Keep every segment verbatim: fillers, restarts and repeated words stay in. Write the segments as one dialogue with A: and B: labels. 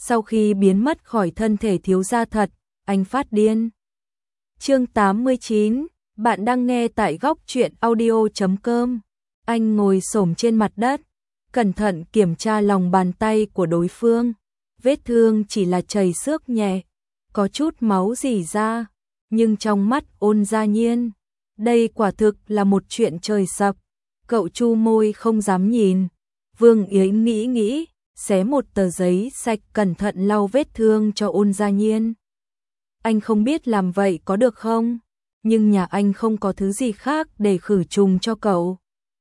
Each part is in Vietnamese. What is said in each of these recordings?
A: sau khi biến mất khỏi thân thể thiếu gia thật, anh phát điên. Chương tám mươi chín, bạn đang nghe tại góc truyện audio chấm com. Anh ngồi xổm trên mặt đất, cẩn thận kiểm tra lòng bàn tay của đối phương. Vết thương chỉ là chảy xước nhẹ, có chút máu rỉ ra, nhưng trong mắt Ôn Gia Nhiên, đây quả thực là một chuyện trời sập. Cậu chu môi không dám nhìn. Vương Yến nghĩ nghĩ, xé một tờ giấy sạch cẩn thận lau vết thương cho Ôn Gia Nhiên. Anh không biết làm vậy có được không, nhưng nhà anh không có thứ gì khác để khử trùng cho cậu.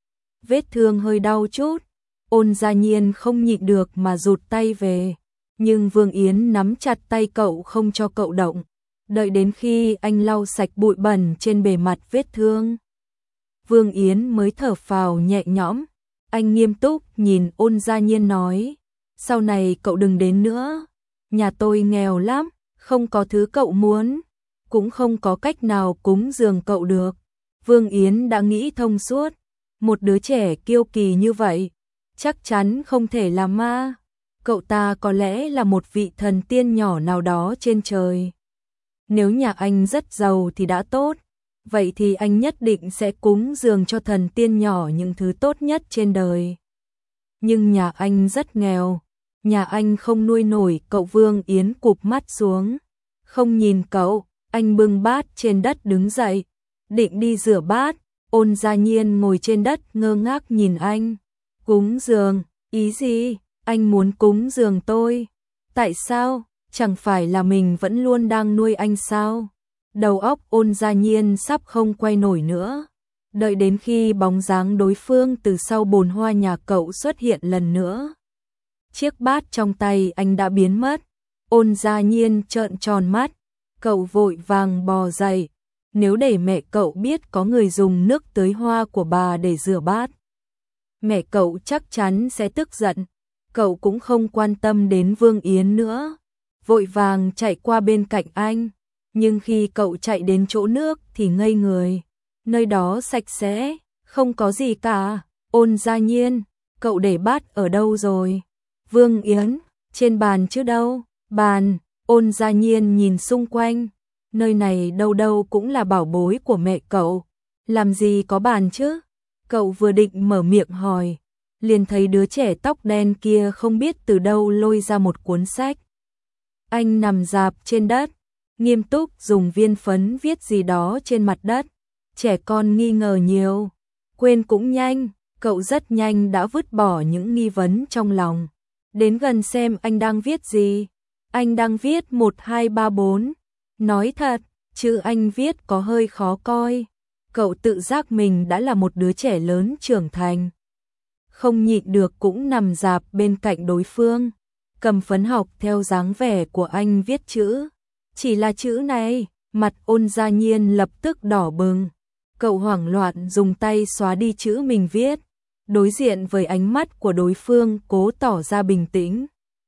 A: Vết thương hơi đau chút, Ôn Gia Nhiên không nhịn được mà rụt tay về, nhưng Vương Yến nắm chặt tay cậu không cho cậu động, đợi đến khi anh lau sạch bụi bẩn trên bề mặt vết thương. Vương Yến mới thở phào nhẹ nhõm, anh nghiêm túc nhìn Ôn Gia Nhiên nói, sau này cậu đừng đến nữa, nhà tôi nghèo lắm, không có thứ cậu muốn, cũng không có cách nào cúng dường cậu được. Vương Yến đã nghĩ thông suốt, một đứa trẻ kiêu kỳ như vậy, chắc chắn không thể là ma, cậu ta có lẽ là một vị thần tiên nhỏ nào đó trên trời. Nếu nhà anh rất giàu thì đã tốt, vậy thì anh nhất định sẽ cúng dường cho thần tiên nhỏ những thứ tốt nhất trên đời. Nhưng nhà anh rất nghèo, nhà anh không nuôi nổi cậu. Vương Yến cụp mắt xuống, không nhìn cậu, anh bưng bát trên đất đứng dậy, định đi rửa bát. Ôn Gia Nhiên ngồi trên đất ngơ ngác nhìn anh. Cúng dường, ý gì? Anh muốn cúng dường tôi? Tại sao? Chẳng phải là mình vẫn luôn đang nuôi anh sao? Đầu óc Ôn Gia Nhiên sắp không quay nổi nữa. Đợi đến khi bóng dáng đối phương từ sau bồn hoa nhà cậu xuất hiện lần nữa, chiếc bát trong tay anh đã biến mất. Ôn Gia Nhiên trợn tròn mắt, cậu vội vàng bò dậy. Nếu để mẹ cậu biết có người dùng nước tưới hoa của bà để rửa bát, mẹ cậu chắc chắn sẽ tức giận. Cậu cũng không quan tâm đến Vương Yến nữa, vội vàng chạy qua bên cạnh anh. Nhưng khi cậu chạy đến chỗ nước thì ngây người, nơi đó sạch sẽ, không có gì cả. Ôn Gia Nhiên, cậu để bát ở đâu rồi? Vương Yến, trên bàn chứ đâu? Bàn. Ôn Gia Nhiên nhìn xung quanh, nơi này đâu đâu cũng là bảo bối của mẹ cậu, làm gì có bàn chứ? Cậu vừa định mở miệng hỏi, liền thấy đứa trẻ tóc đen kia không biết từ đâu lôi ra một cuốn sách. Anh nằm rạp trên đất, nghiêm túc dùng viên phấn viết gì đó trên mặt đất. Trẻ con nghi ngờ nhiều, quên cũng nhanh, cậu rất nhanh đã vứt bỏ những nghi vấn trong lòng. Đến gần xem anh đang viết gì. Anh đang viết một hai ba bốn. Nói thật, chữ anh viết có hơi khó coi. Cậu tự giác mình đã là một đứa trẻ lớn trưởng thành, không nhịn được cũng nằm rạp bên cạnh đối phương, cầm phấn học theo dáng vẻ của anh viết chữ. Chỉ là chữ này, mặt Ôn Gia Nhiên lập tức đỏ bừng. Cậu hoảng loạn dùng tay xóa đi chữ mình viết, đối diện với ánh mắt của đối phương cố tỏ ra bình tĩnh.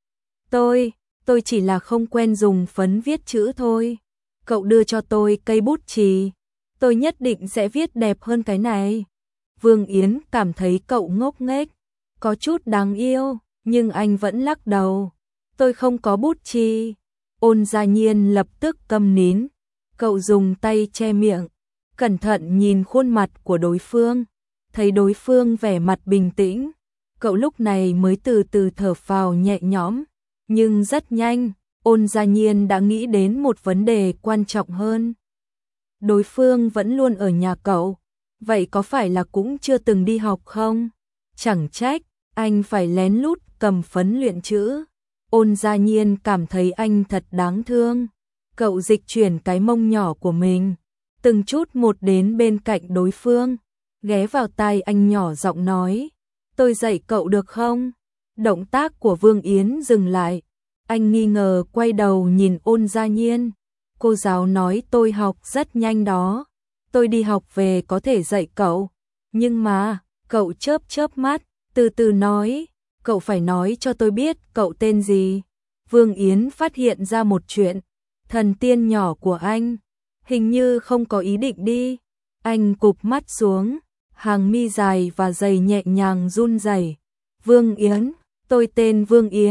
A: Tôi, tôi chỉ là không quen dùng phấn viết chữ thôi. Cậu đưa cho tôi cây bút chì, tôi nhất định sẽ viết đẹp hơn cái này. Vương Yến cảm thấy cậu ngốc nghếch, có chút đáng yêu, nhưng anh vẫn lắc đầu. Tôi không có bút chì. Ôn Gia Nhiên lập tức câm nín, cậu dùng tay che miệng, cẩn thận nhìn khuôn mặt của đối phương, thấy đối phương vẻ mặt bình tĩnh, cậu lúc này mới từ từ thở phào nhẹ nhõm. Nhưng rất nhanh, Ôn Gia Nhiên đã nghĩ đến một vấn đề quan trọng hơn. Đối phương vẫn luôn ở nhà cậu, vậy có phải là cũng chưa từng đi học không? Chẳng trách, anh phải lén lút cầm phấn luyện chữ. Ôn Gia Nhiên cảm thấy anh thật đáng thương. Cậu dịch chuyển cái mông nhỏ của mình, từng chút một đến bên cạnh đối phương, ghé vào tai anh nhỏ giọng nói, tôi dạy cậu được không? Động tác của Vương Yến dừng lại, anh nghi ngờ quay đầu nhìn Ôn Gia Nhiên. Cô giáo nói tôi học rất nhanh đó, tôi đi học về có thể dạy cậu. Nhưng mà, cậu chớp chớp mắt, từ từ nói, cậu phải nói cho tôi biết cậu tên gì. Vương Yến phát hiện ra một chuyện, thần tiên nhỏ của anh hình như không có ý định đi. Anh cụp mắt xuống, hàng mi dài và dày nhẹ nhàng run rẩy. Vương Yến, tôi tên Vương Yến,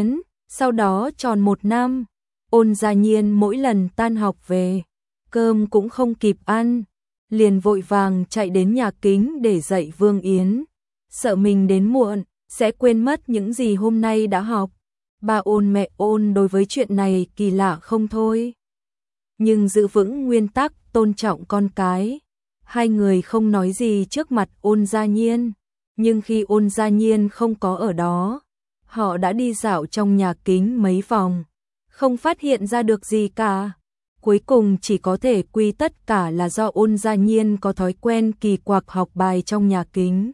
A: Sau đó tròn một năm, Ôn Gia Nhiên mỗi lần tan học về, cơm cũng không kịp ăn, liền vội vàng chạy đến nhà kính để dạy Vương Yến, sợ mình đến muộn sẽ quên mất những gì hôm nay đã học. Ba Ôn mẹ Ôn đối với chuyện này kỳ lạ không thôi. Nhưng giữ vững nguyên tắc tôn trọng con cái, hai người không nói gì trước mặt Ôn Gia Nhiên, nhưng khi Ôn Gia Nhiên không có ở đó, họ đã đi dạo trong nhà kính mấy vòng, không phát hiện ra được gì cả. Cuối cùng chỉ có thể quy tất cả là do Ôn Gia Nhiên có thói quen kỳ quặc học bài trong nhà kính.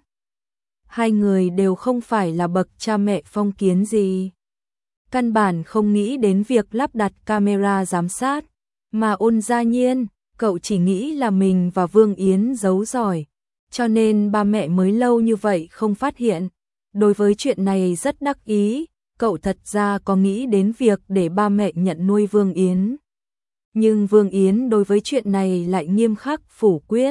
A: Hai người đều không phải là bậc cha mẹ phong kiến gì, căn bản không nghĩ đến việc lắp đặt camera giám sát, mà Ôn Gia Nhiên, cậu chỉ nghĩ là mình và Vương Yến giấu giỏi, cho nên ba mẹ mới lâu như vậy không phát hiện. Đối với chuyện này rất đắc ý, cậu thật ra có nghĩ đến việc để ba mẹ nhận nuôi Vương Yến. Nhưng Vương Yến đối với chuyện này lại nghiêm khắc phủ quyết.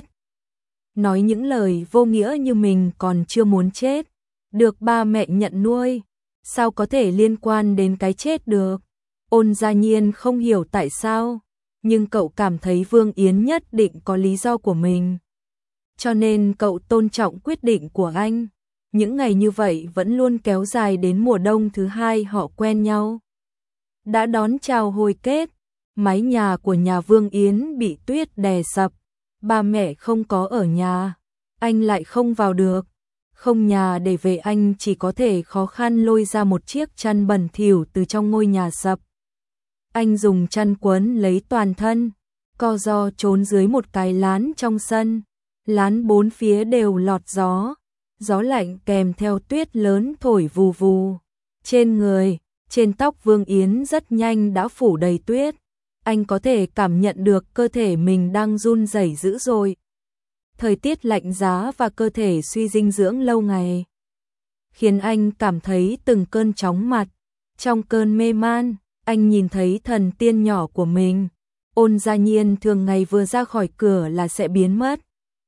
A: Nói những lời vô nghĩa như mình còn chưa muốn chết, được ba mẹ nhận nuôi, sao có thể liên quan đến cái chết được. Ôn Gia Nhiên không hiểu tại sao, nhưng cậu cảm thấy Vương Yến nhất định có lý do của mình. Cho nên cậu tôn trọng quyết định của anh. Những ngày như vậy vẫn luôn kéo dài đến mùa đông thứ hai họ quen nhau. Đã đón chào hồi kết, mái nhà của nhà Vương Yến bị tuyết đè sập, ba mẹ không có ở nhà, anh lại không vào được, không nhà để về, anh chỉ có thể khó khăn lôi ra một chiếc chăn bẩn thỉu từ trong ngôi nhà sập. Anh dùng chăn quấn lấy toàn thân, co ro trốn dưới một cái lán trong sân, lán bốn phía đều lọt gió, gió lạnh kèm theo tuyết lớn thổi vù vù. Trên người, trên tóc Vương Yến rất nhanh đã phủ đầy tuyết, anh có thể cảm nhận được cơ thể mình đang run rẩy dữ dội. Thời tiết lạnh giá và cơ thể suy dinh dưỡng lâu ngày khiến anh cảm thấy từng cơn chóng mặt. Trong cơn mê man, anh nhìn thấy thần tiên nhỏ của mình. Ôn Gia Nhiên thường ngày vừa ra khỏi cửa là sẽ biến mất,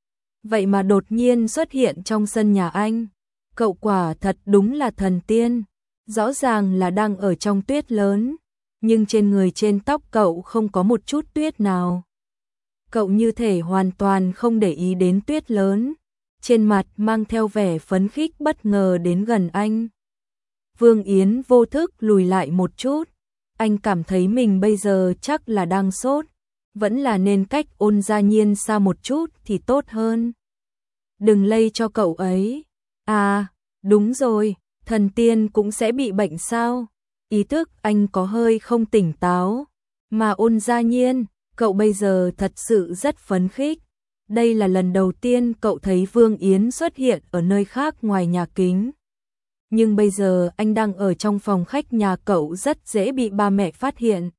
A: vậy mà đột nhiên xuất hiện trong sân nhà anh. Cậu quả thật đúng là thần tiên, rõ ràng là đang ở trong tuyết lớn, nhưng trên người trên tóc cậu không có một chút tuyết nào. Cậu như thể hoàn toàn không để ý đến tuyết lớn, trên mặt mang theo vẻ phấn khích bất ngờ đến gần anh. Vương Yến vô thức lùi lại một chút, anh cảm thấy mình bây giờ chắc là đang sốt, vẫn là nên cách Ôn Gia Nhiên xa một chút thì tốt hơn. Đừng lây cho cậu ấy. À, đúng rồi, thần tiên cũng sẽ bị bệnh sao? Ý thức anh có hơi không tỉnh táo. Mà Ôn Gia Nhiên, cậu bây giờ thật sự rất phấn khích. Đây là lần đầu tiên cậu thấy Vương Yến xuất hiện ở nơi khác ngoài nhà kính. Nhưng bây giờ anh đang ở trong phòng khách nhà cậu, rất dễ bị ba mẹ phát hiện.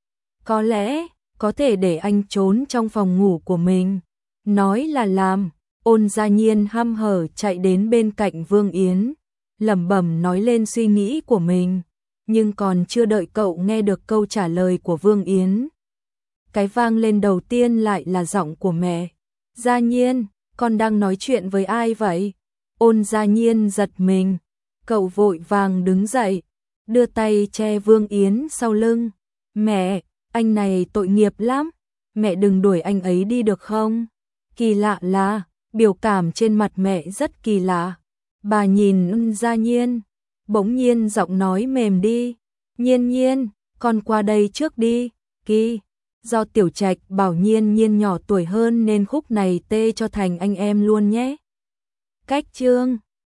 A: Có lẽ, có thể để anh trốn trong phòng ngủ của mình. Nói là làm. Ôn Gia Nhiên hăm hở chạy đến bên cạnh Vương Yến, lẩm bẩm nói lên suy nghĩ của mình, nhưng còn chưa đợi cậu nghe được câu trả lời của Vương Yến, cái vang lên đầu tiên lại là giọng của mẹ. Gia Nhiên, con đang nói chuyện với ai vậy? Ôn Gia Nhiên giật mình, cậu vội vàng đứng dậy, đưa tay che Vương Yến sau lưng. Mẹ, anh này tội nghiệp lắm, mẹ đừng đuổi anh ấy đi được không? Kỳ lạ là biểu cảm trên mặt mẹ rất kỳ lạ. Bà nhìn Ôn Gia Nhiên, bỗng nhiên giọng nói mềm đi. Nhiên Nhiên, con qua đây trước đi. Kỳ, do Tiểu Trạch bảo Nhiên Nhiên nhỏ tuổi hơn nên khúc này tê cho thành anh em luôn nhé. Cách chương